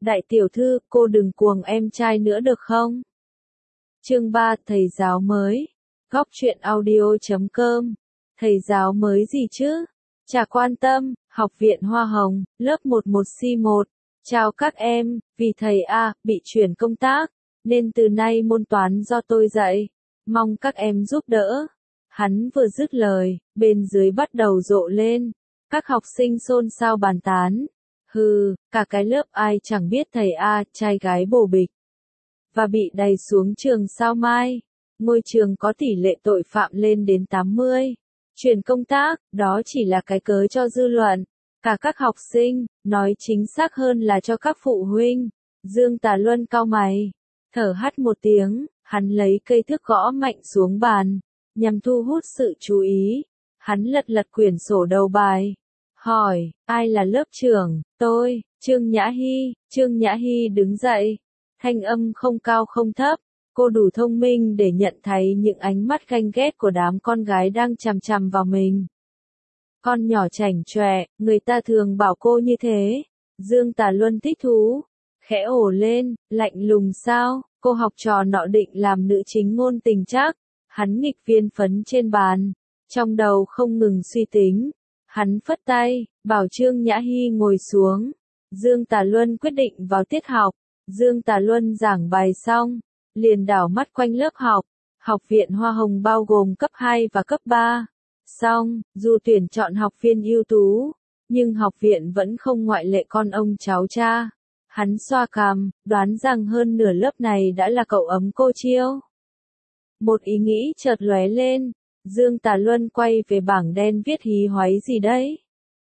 Đại tiểu thư, cô đừng cuồng em trai nữa được không? Chương 3, thầy giáo mới. Góc truyện audio.com. Thầy giáo mới gì chứ? Chả quan tâm. Học viện Hoa Hồng, lớp 11C1. Chào các em, vì thầy A bị chuyển công tác, nên từ nay môn toán do tôi dạy. Mong các em giúp đỡ. Hắn vừa dứt lời, bên dưới bắt đầu rộ lên. Các học sinh xôn xao bàn tán. Hừ, cả cái lớp ai chẳng biết thầy A, trai gái bồ bịch. Và bị đày xuống trường sao mai. Ngôi trường có tỷ lệ tội phạm lên đến 80. Chuyển công tác, đó chỉ là cái cớ cho dư luận. Cả các học sinh, nói chính xác hơn là cho các phụ huynh. Dương Tà Luân cau mày, thở hắt một tiếng, hắn lấy cây thước gõ mạnh xuống bàn, nhằm thu hút sự chú ý. Hắn lật lật quyển sổ đầu bài, hỏi, ai là lớp trưởng? Tôi, Trương Nhã Hy. Trương Nhã Hy đứng dậy, thanh âm không cao không thấp. Cô đủ thông minh để nhận thấy những ánh mắt ganh ghét của đám con gái đang chằm chằm vào mình. Con nhỏ chảnh chọe, người ta thường bảo cô như thế. Dương Tà Luân thích thú, khẽ ồ lên, lạnh lùng sao? Cô học trò nọ định làm nữ chính ngôn tình chắc. Hắn nghịch viên phấn trên bàn, trong đầu không ngừng suy tính. Hắn phất tay, bảo Trương Nhã Hy ngồi xuống. Dương Tà Luân quyết định vào tiết học. Dương Tà Luân giảng bài xong, liền đảo mắt quanh lớp học. Học viện Hoa Hồng bao gồm cấp 2 và cấp 3. Xong, dù tuyển chọn học viên ưu tú, nhưng học viện vẫn không ngoại lệ con ông cháu cha. Hắn xoa cằm, đoán rằng hơn nửa lớp này đã là cậu ấm cô Chiêu. Một ý nghĩ chợt lóe lên, Dương Tà Luân quay về bảng đen viết hí hoáy gì đấy.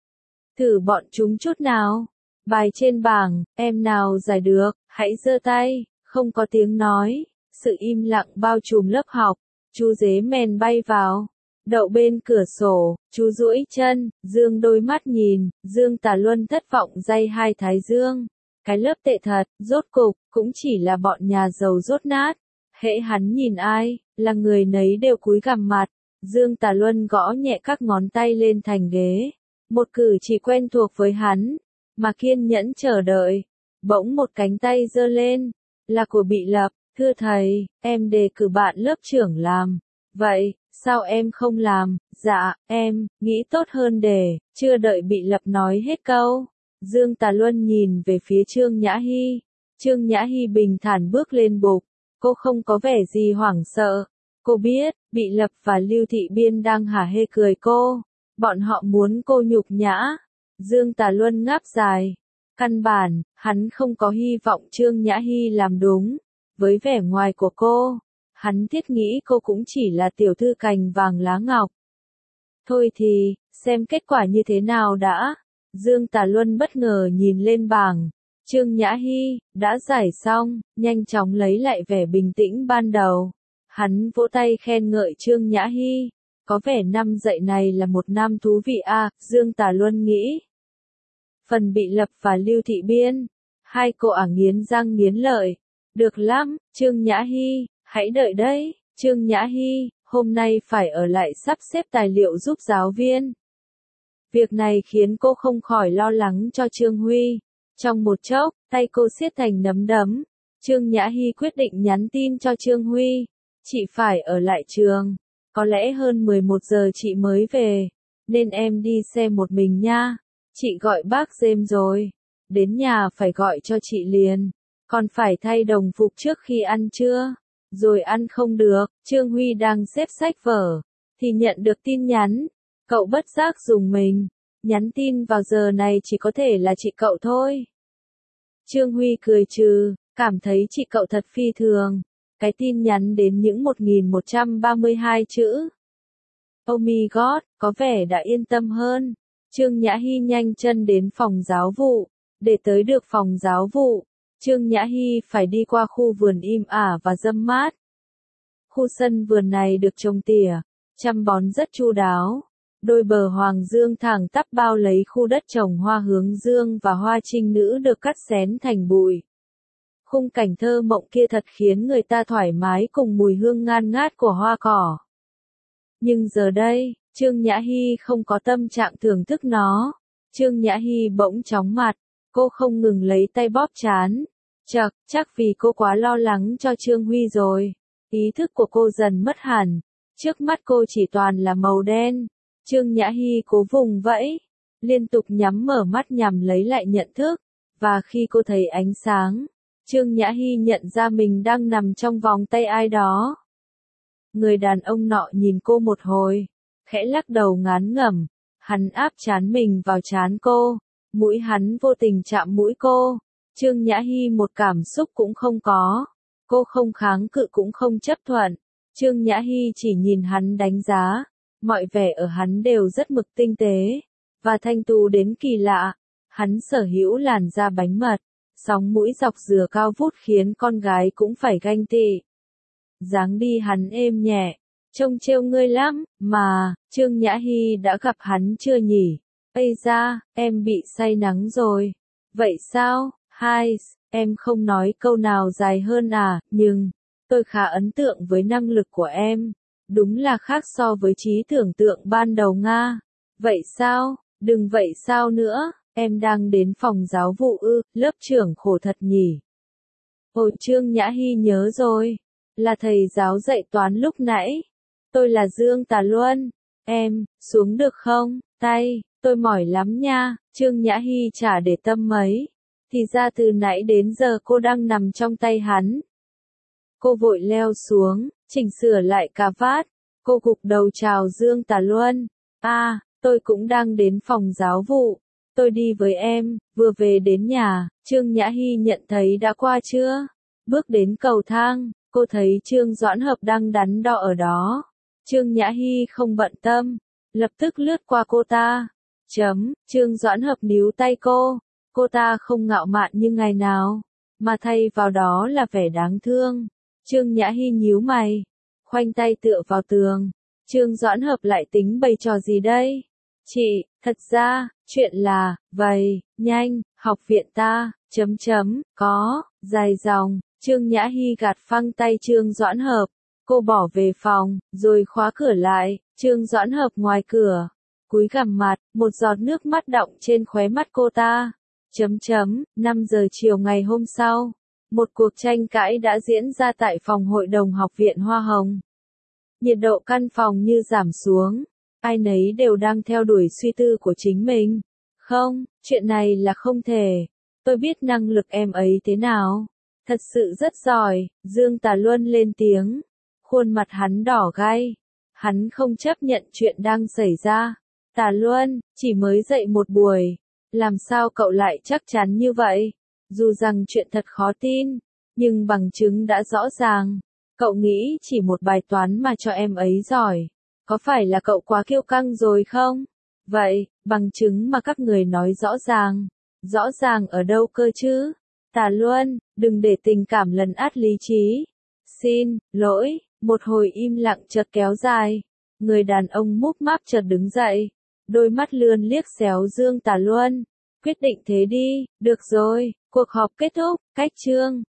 Thử bọn chúng chút nào. Bài trên bảng, em nào giải được, hãy giơ tay. Không có tiếng nói, sự im lặng bao trùm lớp học. Chú dế mèn bay vào, đậu bên cửa sổ, chú duỗi chân, dương đôi mắt nhìn. Dương Tà Luân thất vọng day hai thái dương. Cái lớp tệ thật, rốt cục, cũng chỉ là bọn nhà giàu dốt nát. Hễ hắn nhìn ai, là người nấy đều cúi gằm mặt. Dương Tà Luân gõ nhẹ các ngón tay lên thành ghế. Một cử chỉ quen thuộc với hắn, mà kiên nhẫn chờ đợi. Bỗng một cánh tay giơ lên, là của Bị Lập. Thưa thầy, em đề cử bạn lớp trưởng làm. Vậy, sao em không làm? Dạ, em nghĩ tốt hơn để. Chưa đợi Bị Lập nói hết câu, Dương Tà Luân nhìn về phía Trương Nhã Hy. Trương Nhã Hy bình thản bước lên bục. Cô không có vẻ gì hoảng sợ. Cô biết, Bị Lập và Lưu Thị Biên đang hả hê cười cô. Bọn họ muốn cô nhục nhã. Dương Tà Luân ngáp dài. Căn bản, hắn không có hy vọng Trương Nhã Hy làm đúng. Với vẻ ngoài của cô, hắn thiết nghĩ cô cũng chỉ là tiểu thư cành vàng lá ngọc. Thôi thì, xem kết quả như thế nào đã. Dương Tà Luân bất ngờ nhìn lên bảng. Trương Nhã Hy, đã giải xong, nhanh chóng lấy lại vẻ bình tĩnh ban đầu. Hắn vỗ tay khen ngợi Trương Nhã Hy. Có vẻ năm dạy này là một năm thú vị à, Dương Tà Luân nghĩ. Phần Bị Lập và Lưu Thị Biên, hai cô nghiến răng nghiến lợi. Được lắm, Trương Nhã Hy, hãy đợi đấy. Trương Nhã Hy, hôm nay phải ở lại sắp xếp tài liệu giúp giáo viên. Việc này khiến cô không khỏi lo lắng cho Trương Huy. Trong một chốc, tay cô siết thành nắm đấm. Trương Nhã Hy quyết định nhắn tin cho Trương Huy. Chị phải ở lại trường. Có lẽ hơn 11 giờ chị mới về, nên em đi xe một mình nha. Chị gọi bác James rồi. Đến nhà phải gọi cho chị liền. Còn phải thay đồng phục trước khi ăn trưa. Rồi ăn không được. Trương Huy đang xếp sách vở, thì nhận được tin nhắn. Cậu bất giác rùng mình. Nhắn tin vào giờ này chỉ có thể là chị cậu thôi. Trương Huy cười trừ, cảm thấy chị cậu thật phi thường. Cái tin nhắn đến những 1132 chữ. Oh my god, có vẻ đã yên tâm hơn. Trương Nhã Hy nhanh chân đến phòng giáo vụ. Để tới được phòng giáo vụ, Trương Nhã Hy phải đi qua khu vườn im ả và râm mát. Khu sân vườn này được trồng tỉa, chăm bón rất chu đáo. Đôi bờ hoàng dương thẳng tắp bao lấy khu đất trồng hoa hướng dương và hoa trinh nữ được cắt xén thành bụi. Khung cảnh thơ mộng kia thật khiến người ta thoải mái cùng mùi hương ngan ngát của hoa cỏ. Nhưng giờ đây, Trương Nhã Hy không có tâm trạng thưởng thức nó. Trương Nhã Hy bỗng chóng mặt. Cô không ngừng lấy tay bóp trán. Chắc vì cô quá lo lắng cho Trương Huy rồi. Ý thức của cô dần mất hẳn. Trước mắt cô chỉ toàn là màu đen. Trương Nhã Hy cố vùng vẫy, liên tục nhắm mở mắt nhằm lấy lại nhận thức. Và khi cô thấy ánh sáng, Trương Nhã Hy nhận ra mình đang nằm trong vòng tay ai đó. Người đàn ông nọ nhìn cô một hồi, khẽ lắc đầu ngán ngẩm. Hắn áp trán mình vào trán cô, mũi hắn vô tình chạm mũi cô. Trương Nhã Hy một cảm xúc cũng không có. Cô không kháng cự cũng không chấp thuận. Trương Nhã Hy chỉ nhìn hắn đánh giá. Mọi vẻ ở hắn đều rất mực tinh tế, và thanh tú đến kỳ lạ. Hắn sở hữu làn da bánh mật, sóng mũi dọc dừa cao vút khiến con gái cũng phải ganh tị. Dáng đi hắn êm nhẹ, trông trêu ngươi lắm, mà, Trương Nhã Hy đã gặp hắn chưa nhỉ? Ây da, em bị say nắng rồi. Vậy sao, hai, em không nói câu nào dài hơn à, nhưng, tôi khá ấn tượng với năng lực của em. Đúng là khác so với trí tưởng tượng ban đầu Nga. Vậy sao, đừng vậy sao nữa, em đang đến phòng giáo vụ ư, lớp trưởng khổ thật nhỉ. Ôi Trương Nhã Hy nhớ rồi, là thầy giáo dạy toán lúc nãy. Tôi là Dương Tà Luân, em, xuống được không, tay, tôi mỏi lắm nha, Trương Nhã Hy chả để tâm mấy. Thì ra từ nãy đến giờ cô đang nằm trong tay hắn. Cô vội leo xuống, chỉnh sửa lại cà vạt. Cô gục đầu chào Dương Tà Luân. Tôi cũng đang đến phòng giáo vụ. Tôi đi với em, vừa về đến nhà. Trương Nhã Hy nhận thấy đã qua chưa? Bước đến cầu thang, cô thấy Trương Doãn Hợp đang đắn đo ở đó. Trương Nhã Hy không bận tâm, lập tức lướt qua cô ta. Trương Doãn Hợp níu tay cô. Cô ta không ngạo mạn như ngày nào, mà thay vào đó là vẻ đáng thương. Trương Nhã Hy nhíu mày, khoanh tay tựa vào tường. Trương Doãn Hợp lại tính bày trò gì đây? Chị, thật ra, chuyện là, vậy, nhanh, học viện ta, có, dài dòng. Trương Nhã Hy gạt phăng tay Trương Doãn Hợp. Cô bỏ về phòng, rồi khóa cửa lại. Trương Doãn Hợp ngoài cửa, cúi gằm mặt, một giọt nước mắt đọng trên khóe mắt cô ta. 5 giờ chiều ngày hôm sau, một cuộc tranh cãi đã diễn ra tại phòng hội đồng học viện Hoa Hồng. Nhiệt độ căn phòng như giảm xuống, ai nấy đều đang theo đuổi suy tư của chính mình. Không, chuyện này là không thể. Tôi biết năng lực em ấy thế nào. Thật sự rất giỏi, Dương Tà Luân lên tiếng. Khuôn mặt hắn đỏ gay. Hắn không chấp nhận chuyện đang xảy ra. Tà Luân, chỉ mới dậy một buổi. Làm sao cậu lại chắc chắn như vậy? Dù rằng chuyện thật khó tin, nhưng bằng chứng đã rõ ràng. Cậu nghĩ chỉ một bài toán mà cho em ấy giỏi. Có phải là cậu quá kiêu căng rồi không? Vậy, bằng chứng mà các người nói rõ ràng. Rõ ràng ở đâu cơ chứ? Tà Luân, đừng để tình cảm lấn át lý trí. Xin lỗi, một hồi im lặng chợt kéo dài. Người đàn ông múp máp chợt đứng dậy. Đôi mắt lườn liếc xéo Dương Tà Luân. Quyết định thế đi, được rồi, cuộc họp kết thúc, cách chương.